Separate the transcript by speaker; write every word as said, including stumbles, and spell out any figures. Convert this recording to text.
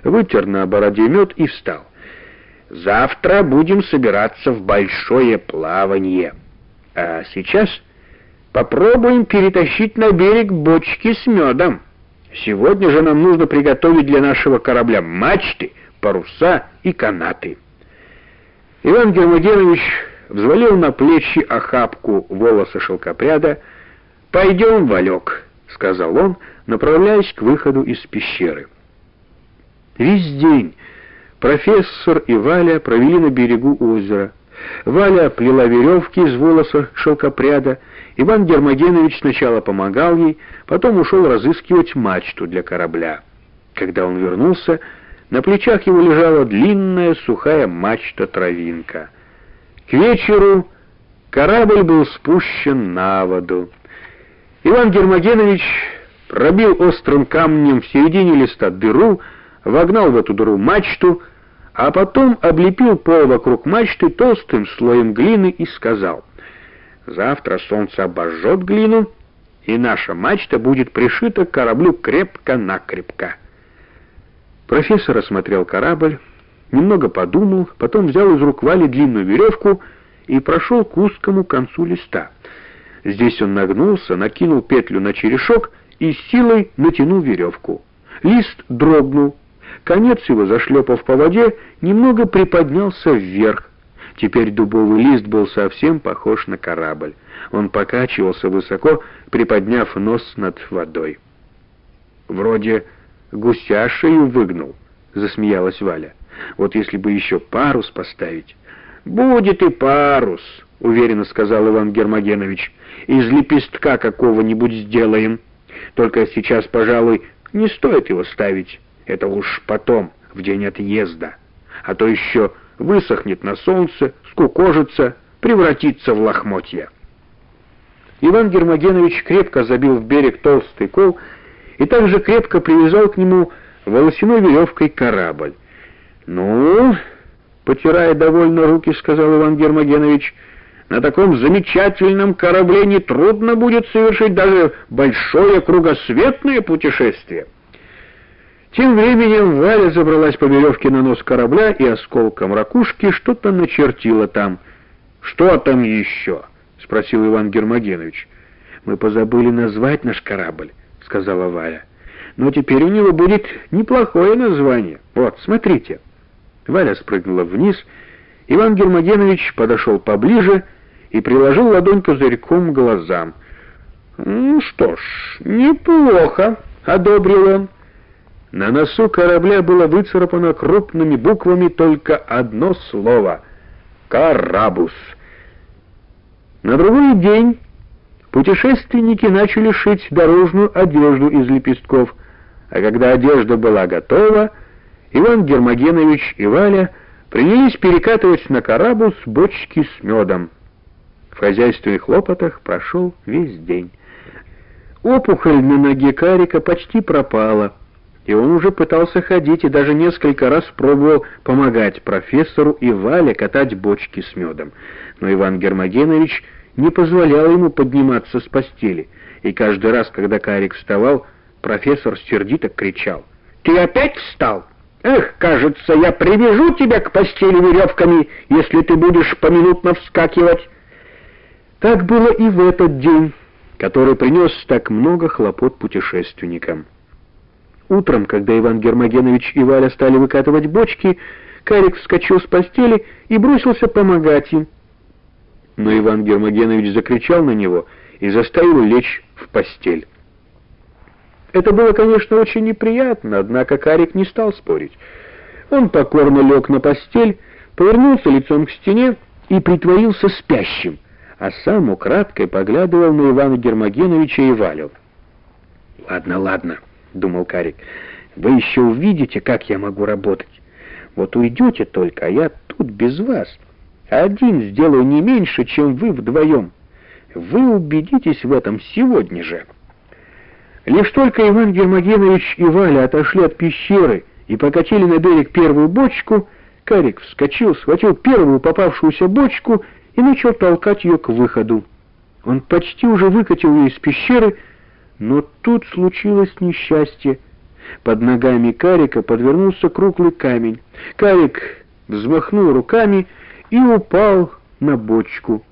Speaker 1: вытер на бороде мед и встал. «Завтра будем собираться в большое плавание. А сейчас попробуем перетащить на берег бочки с медом. Сегодня же нам нужно приготовить для нашего корабля мачты, паруса и канаты». Иван Гермогенович взвалил на плечи охапку волоса шелкопряда. «Пойдем, Валек», — сказал он, направляясь к выходу из пещеры. Весь день профессор и Валя провели на берегу озера. Валя плела веревки из волоса шелкопряда. Иван Гермогенович сначала помогал ей, потом ушел разыскивать мачту для корабля. Когда он вернулся, на плечах его лежала длинная сухая мачта-травинка. К вечеру корабль был спущен на воду. Иван Гермогенович пробил острым камнем в середине листа дыру, вогнал в эту дыру мачту, а потом облепил пол вокруг мачты толстым слоем глины и сказал: «Завтра солнце обожжет глину, и наша мачта будет пришита к кораблю крепко-накрепко». Профессор осмотрел корабль, немного подумал, потом взял из рук Вали длинную веревку и прошел к узкому концу листа. Здесь он нагнулся, накинул петлю на черешок и с силой натянул веревку. Лист дрогнул. Конец его, зашлепав по воде, немного приподнялся вверх. Теперь дубовый лист был совсем похож на корабль. Он покачивался высоко, приподняв нос над водой. «Вроде гуся шею выгнул», — засмеялась Валя. «Вот если бы еще парус поставить». «Будет и парус», — уверенно сказал Иван Гермогенович. «Из лепестка какого-нибудь сделаем. Только сейчас, пожалуй, не стоит его ставить. Это уж потом, в день отъезда. А то еще высохнет на солнце, скукожится, превратится в лохмотья». Иван Гермогенович крепко забил в берег толстый кол и также крепко привязал к нему волосяной веревкой корабль. «Ну, — потирая довольно руки, сказал Иван Гермогенович, — на таком замечательном корабле нетрудно будет совершить даже большое кругосветное путешествие». Тем временем Валя забралась по веревке на нос корабля и осколком ракушки что-то начертила там. «Что там еще?» — спросил Иван Гермогенович. «Мы позабыли назвать наш корабль», — сказала Валя. «Но теперь у него будет неплохое название. Вот, смотрите». Валя спрыгнула вниз. Иван Гермогенович подошел поближе и приложил ладонь козырьком к глазам. «Ну что ж, неплохо», — одобрил он. На носу корабля было выцарапано крупными буквами только одно слово — «Карабус». На другой день путешественники начали шить дорожную одежду из лепестков, а когда одежда была готова, Иван Гермогенович и Валя принялись перекатывать на Карабус бочки с медом. В хозяйственных хлопотах прошел весь день. Опухоль на ноге Карика почти пропала, и он уже пытался ходить и даже несколько раз пробовал помогать профессору и Вале катать бочки с медом. Но Иван Гермогенович не позволял ему подниматься с постели, и каждый раз, когда Карик вставал, профессор сердито кричал: «Ты опять встал? Эх, кажется, я привяжу тебя к постели веревками, если ты будешь поминутно вскакивать». Так было и в этот день, который принес так много хлопот путешественникам. Утром, когда Иван Гермогенович и Валя стали выкатывать бочки, Карик вскочил с постели и бросился помогать им. Но Иван Гермогенович закричал на него и заставил лечь в постель. Это было, конечно, очень неприятно, однако Карик не стал спорить. Он покорно лег на постель, повернулся лицом к стене и притворился спящим, а сам украдкой поглядывал на Ивана Гермогеновича и Валю. «Ладно, ладно», — думал Карик, — «вы еще увидите, как я могу работать. Вот уйдете только, а я тут без вас. Один сделаю не меньше, чем вы вдвоем. Вы убедитесь в этом сегодня же». Лишь только Иван Гермогенович и Валя отошли от пещеры и покатили на берег первую бочку, Карик вскочил, схватил первую попавшуюся бочку и начал толкать ее к выходу. Он почти уже выкатил ее из пещеры, но тут случилось несчастье. Под ногами Карика подвернулся круглый камень. Карик взмахнул руками и упал на бочку.